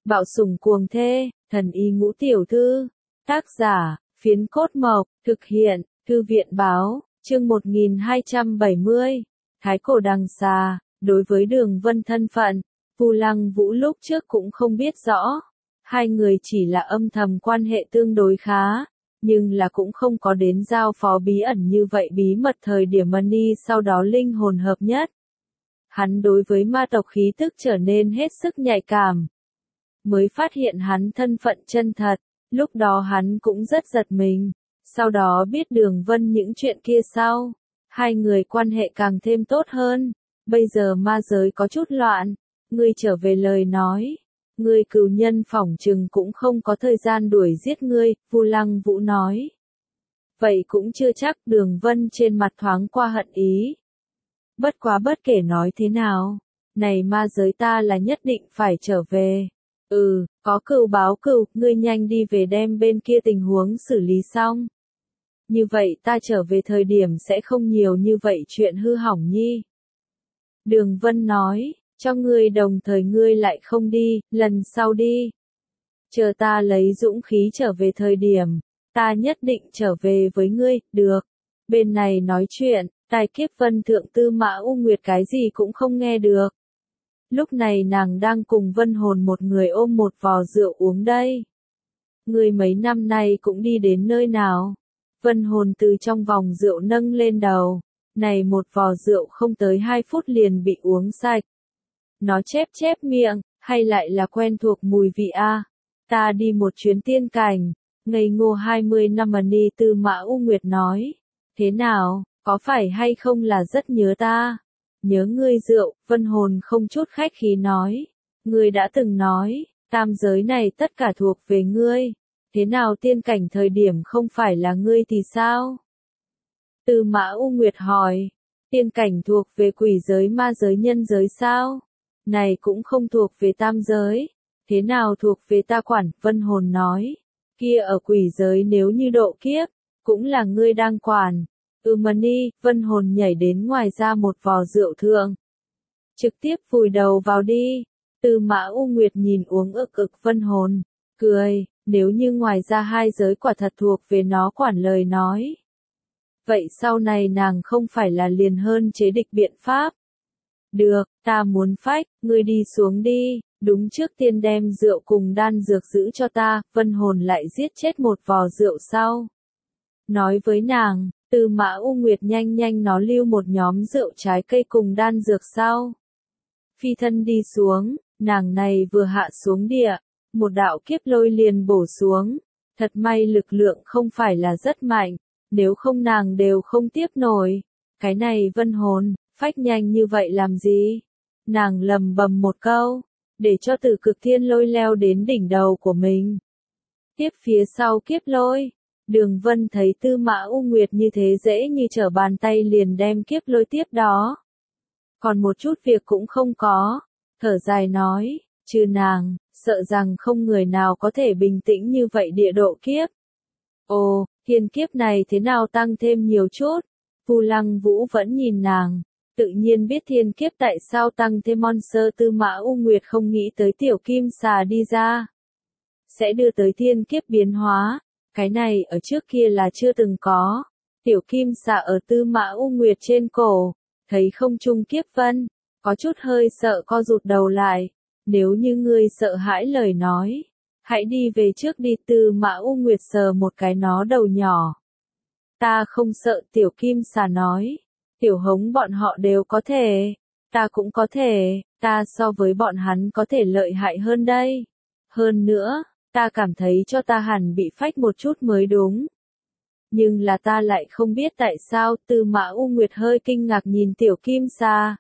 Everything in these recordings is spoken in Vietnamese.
Bạo sủng cuồng thê, thần y ngũ tiểu thư. Tác giả, Phiến Cốt Mộc, thực hiện, Thư viện báo, chương 1270. Thái cổ đằng xà, đối với Đường Vân thân phận, Vu Lăng Vũ lúc trước cũng không biết rõ. Hai người chỉ là âm thầm quan hệ tương đối khá, nhưng là cũng không có đến giao phó bí ẩn như vậy bí mật thời điểm Money sau đó linh hồn hợp nhất. Hắn đối với ma tộc khí tức trở nên hết sức nhạy cảm. Mới phát hiện hắn thân phận chân thật, lúc đó hắn cũng rất giật mình. Sau đó biết Đường Vân những chuyện kia sau, hai người quan hệ càng thêm tốt hơn. Bây giờ ma giới có chút loạn, ngươi trở về lời nói, ngươi cừu nhân phỏng chừng cũng không có thời gian đuổi giết ngươi, Vu Lăng Vũ nói. Vậy cũng chưa chắc, Đường Vân trên mặt thoáng qua hận ý. Bất quá bất kể nói thế nào, này ma giới ta là nhất định phải trở về. Có cừu báo cừu, ngươi nhanh đi về đem bên kia tình huống xử lý xong. Như vậy ta trở về thời điểm sẽ không nhiều như vậy chuyện hư hỏng nhi. Đường Vân nói, cho ngươi đồng thời ngươi lại không đi, lần sau đi. Chờ ta lấy dũng khí trở về thời điểm, ta nhất định trở về với ngươi, được. Bên này nói chuyện, tai kiếp Vân Thượng Tư Mã U Nguyệt cái gì cũng không nghe được. Lúc này nàng đang cùng Vân Hồn một người ôm một vò rượu uống đây. Ngươi mấy năm nay cũng đi đến nơi nào? Vân Hồn từ trong vòng rượu nâng lên đầu. Này một vò rượu không tới 2 phút liền bị uống sạch. Nó chép chép miệng, hay lại là quen thuộc mùi vị a? Ta đi một chuyến tiên cảnh, ngây ngô 20 năm Money Tư Mã U Nguyệt nói. Thế nào, có phải hay không là rất nhớ ta? Nhớ ngươi rượu, Vân Hồn không chút khách khí nói. Ngươi đã từng nói, tam giới này tất cả thuộc về ngươi. Thế nào tiên cảnh thời điểm không phải là ngươi thì sao? Tư Mã U Nguyệt hỏi, tiên cảnh thuộc về quỷ giới ma giới nhân giới sao? Này cũng không thuộc về tam giới. Thế nào thuộc về ta quản? Vân Hồn nói, kia ở quỷ giới nếu như độ kiếp, cũng là ngươi đang quản. Money, Vân Hồn nhảy đến ngoài ra một vò rượu thượng. Trực tiếp vùi đầu vào đi. Tư Mã U Nguyệt nhìn uống ực Vân Hồn, cười, nếu như ngoài ra hai giới quả thật thuộc về nó quản lời nói. Vậy sau này nàng không phải là liền hơn chế địch biện pháp. Được, ta muốn phách, ngươi đi xuống đi, đúng trước tiên đem rượu cùng đan dược giữ cho ta, Vân Hồn lại giết chết một vò rượu sau. Nói với nàng, Tư Mã U Nguyệt nhanh nó lưu một nhóm rượu trái cây cùng đan dược sau. Phi thân đi xuống, nàng này vừa hạ xuống địa, một đạo kiếp lôi liền bổ xuống. Thật may lực lượng không phải là rất mạnh, nếu không nàng đều không tiếp nổi. Cái này Vân Hồn, phách nhanh như vậy làm gì? Nàng lầm bầm một câu, để cho Tử Cực Thiên Lôi leo đến đỉnh đầu của mình. Tiếp phía sau kiếp lôi. Đường Vân thấy Tư Mã U Nguyệt như thế dễ như trở bàn tay liền đem kiếp lôi tiếp đó. Còn một chút việc cũng không có, thở dài nói, trừ nàng, sợ rằng không người nào có thể bình tĩnh như vậy địa độ kiếp. Ồ, thiên kiếp này thế nào tăng thêm nhiều chút? Vu Lăng Vũ vẫn nhìn nàng, tự nhiên biết thiên kiếp tại sao tăng thêm monster. Tư Mã U Nguyệt không nghĩ tới tiểu kim xà đi ra sẽ đưa tới thiên kiếp biến hóa. Cái này ở trước kia là chưa từng có. Tiểu kim xà ở Tư Mã U Nguyệt trên cổ, thấy không trung kiếp vân, có chút hơi sợ co rụt đầu lại. Nếu như ngươi sợ hãi lời nói, hãy đi về trước đi. Tư Mã U Nguyệt sờ một cái nó đầu nhỏ. Ta không sợ, tiểu kim xà nói. Tiểu Hống bọn họ đều có thể, ta cũng có thể, ta so với bọn hắn có thể lợi hại hơn đây. Hơn nữa, ta cảm thấy cho ta hẳn bị phách một chút mới đúng. Nhưng là ta lại không biết tại sao. Tư Mã U Nguyệt hơi kinh ngạc nhìn tiểu kim xà.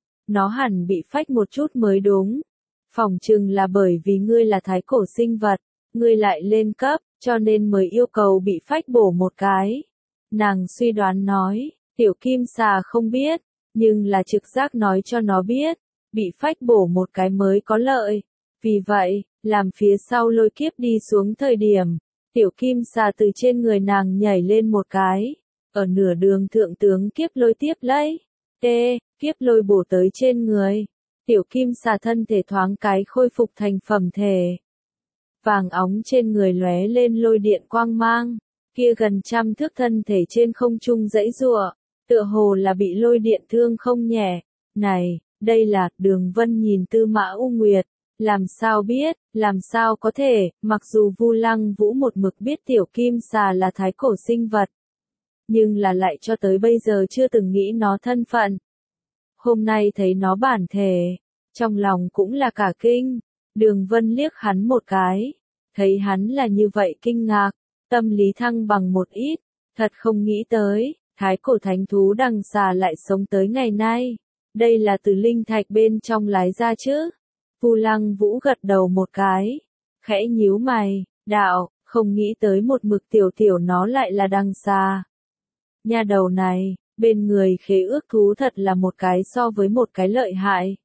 Nó hẳn bị phách một chút mới đúng. Phỏng chừng là bởi vì ngươi là thái cổ sinh vật, ngươi lại lên cấp, cho nên mới yêu cầu bị phách bổ một cái. Nàng suy đoán nói, tiểu kim xà không biết, nhưng là trực giác nói cho nó biết, bị phách bổ một cái mới có lợi. Vì vậy, làm phía sau lôi kiếp đi xuống thời điểm, tiểu kim xà từ trên người nàng nhảy lên một cái, ở nửa đường thượng tướng kiếp lôi tiếp lấy. Kiếp lôi bổ tới trên người. Tiểu kim xà thân thể thoáng cái khôi phục thành phẩm thể. Vàng óng trên người lóe lên lôi điện quang mang, kia gần 100 thước thân thể trên không trung giãy giụa, tựa hồ là bị lôi điện thương không nhẹ. Này, đây là, Đường Vân nhìn Tư Mã U Nguyệt, làm sao biết, làm sao có thể, mặc dù Vu Lăng Vũ một mực biết tiểu kim xà là thái cổ sinh vật, nhưng là lại cho tới bây giờ chưa từng nghĩ nó thân phận. Hôm nay thấy nó bản thể, trong lòng cũng là cả kinh. Đường Vân liếc hắn một cái, thấy hắn là như vậy kinh ngạc, tâm lý thăng bằng một ít, thật không nghĩ tới, thái cổ thánh thú đằng xà lại sống tới ngày nay. Đây là từ linh thạch bên trong lái ra chứ? Vu Lăng Vũ gật đầu một cái, khẽ nhíu mày, đạo, không nghĩ tới một mực tiểu tiểu nó lại là đằng xà. Nha đầu này, bên người khế ước thú thật là một cái so với một cái lợi hại.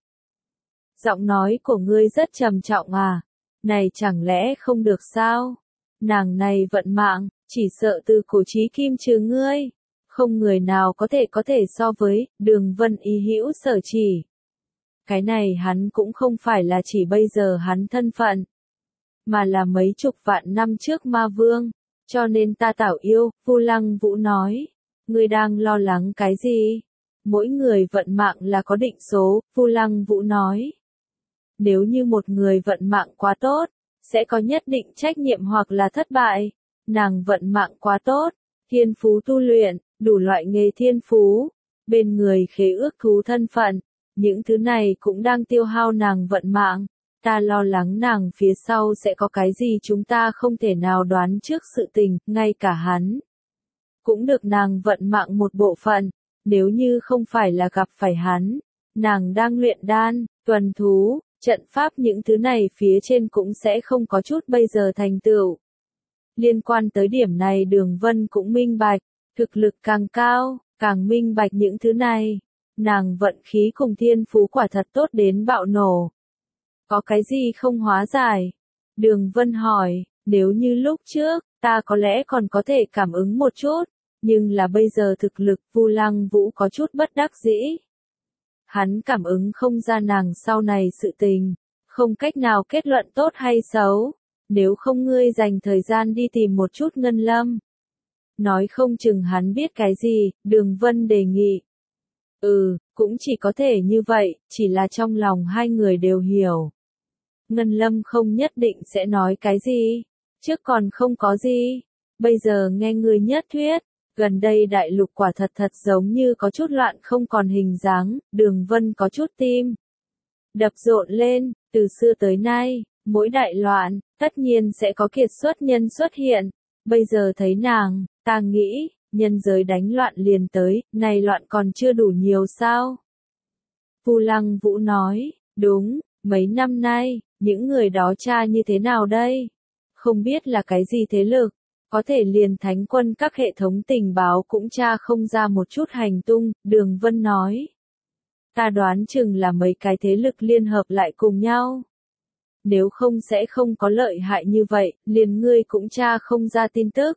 Giọng nói của ngươi rất trầm trọng à? Này chẳng lẽ không được sao? Nàng này vận mạng, chỉ sợ từ cổ chí kim trừ ngươi. Không người nào có thể so với, Đường Vân ý hữu sở chỉ. Cái này hắn cũng không phải là chỉ bây giờ hắn thân phận, mà là mấy chục vạn năm trước ma vương, cho nên ta tảo yêu, Vu Lăng Vũ nói. Ngươi đang lo lắng cái gì? Mỗi người vận mạng là có định số, Vu Lăng Vũ nói. Nếu như một người vận mạng quá tốt, sẽ có nhất định trách nhiệm hoặc là thất bại. Nàng vận mạng quá tốt, thiên phú tu luyện, đủ loại nghề thiên phú, bên người khế ước thú thân phận, những thứ này cũng đang tiêu hao nàng vận mạng. Ta lo lắng nàng phía sau sẽ có cái gì chúng ta không thể nào đoán trước sự tình, ngay cả hắn cũng được nàng vận mạng một bộ phận, nếu như không phải là gặp phải hắn, nàng đang luyện đan, tuần thú, trận pháp những thứ này phía trên cũng sẽ không có chút bây giờ thành tựu. Liên quan tới điểm này Đường Vân cũng minh bạch, thực lực càng cao, càng minh bạch những thứ này. Nàng vận khí cùng thiên phú quả thật tốt đến bạo nổ. Có cái gì không hóa giải? Đường Vân hỏi, nếu như lúc trước, ta có lẽ còn có thể cảm ứng một chút, nhưng là bây giờ thực lực Vu Lăng Vũ có chút bất đắc dĩ. Hắn cảm ứng không ra nàng sau này sự tình, không cách nào kết luận tốt hay xấu, nếu không ngươi dành thời gian đi tìm một chút Ngân Lâm. Nói không chừng hắn biết cái gì, Đường Vân đề nghị. Cũng chỉ có thể như vậy, chỉ là trong lòng hai người đều hiểu. Ngân Lâm không nhất định sẽ nói cái gì, trước còn không có gì, bây giờ nghe người nhất thuyết, gần đây đại lục quả thật giống như có chút loạn không còn hình dáng, Đường Vân có chút tim đập rộn lên, từ xưa tới nay, mỗi đại loạn, tất nhiên sẽ có kiệt xuất nhân xuất hiện, bây giờ thấy nàng, ta nghĩ, nhân giới đánh loạn liền tới, này loạn còn chưa đủ nhiều sao? Vu Lăng Vũ nói, đúng, mấy năm nay, những người đó tra như thế nào đây? Không biết là cái gì thế lực, có thể liền thánh quân các hệ thống tình báo cũng tra không ra một chút hành tung, Đường Vân nói. Ta đoán chừng là mấy cái thế lực liên hợp lại cùng nhau. Nếu không sẽ không có lợi hại như vậy, liền ngươi cũng tra không ra tin tức.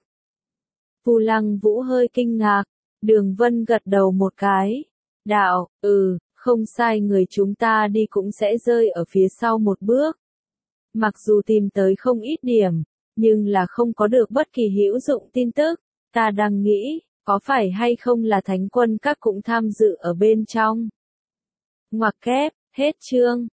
Vu Lăng Vũ hơi kinh ngạc, Đường Vân gật đầu một cái. Đạo, không sai, người chúng ta đi cũng sẽ rơi ở phía sau một bước. Mặc dù tìm tới không ít điểm, nhưng là không có được bất kỳ hữu dụng tin tức. Ta đang nghĩ, có phải hay không là thánh quân các cũng tham dự ở bên trong. Ngoặc kép, hết chương.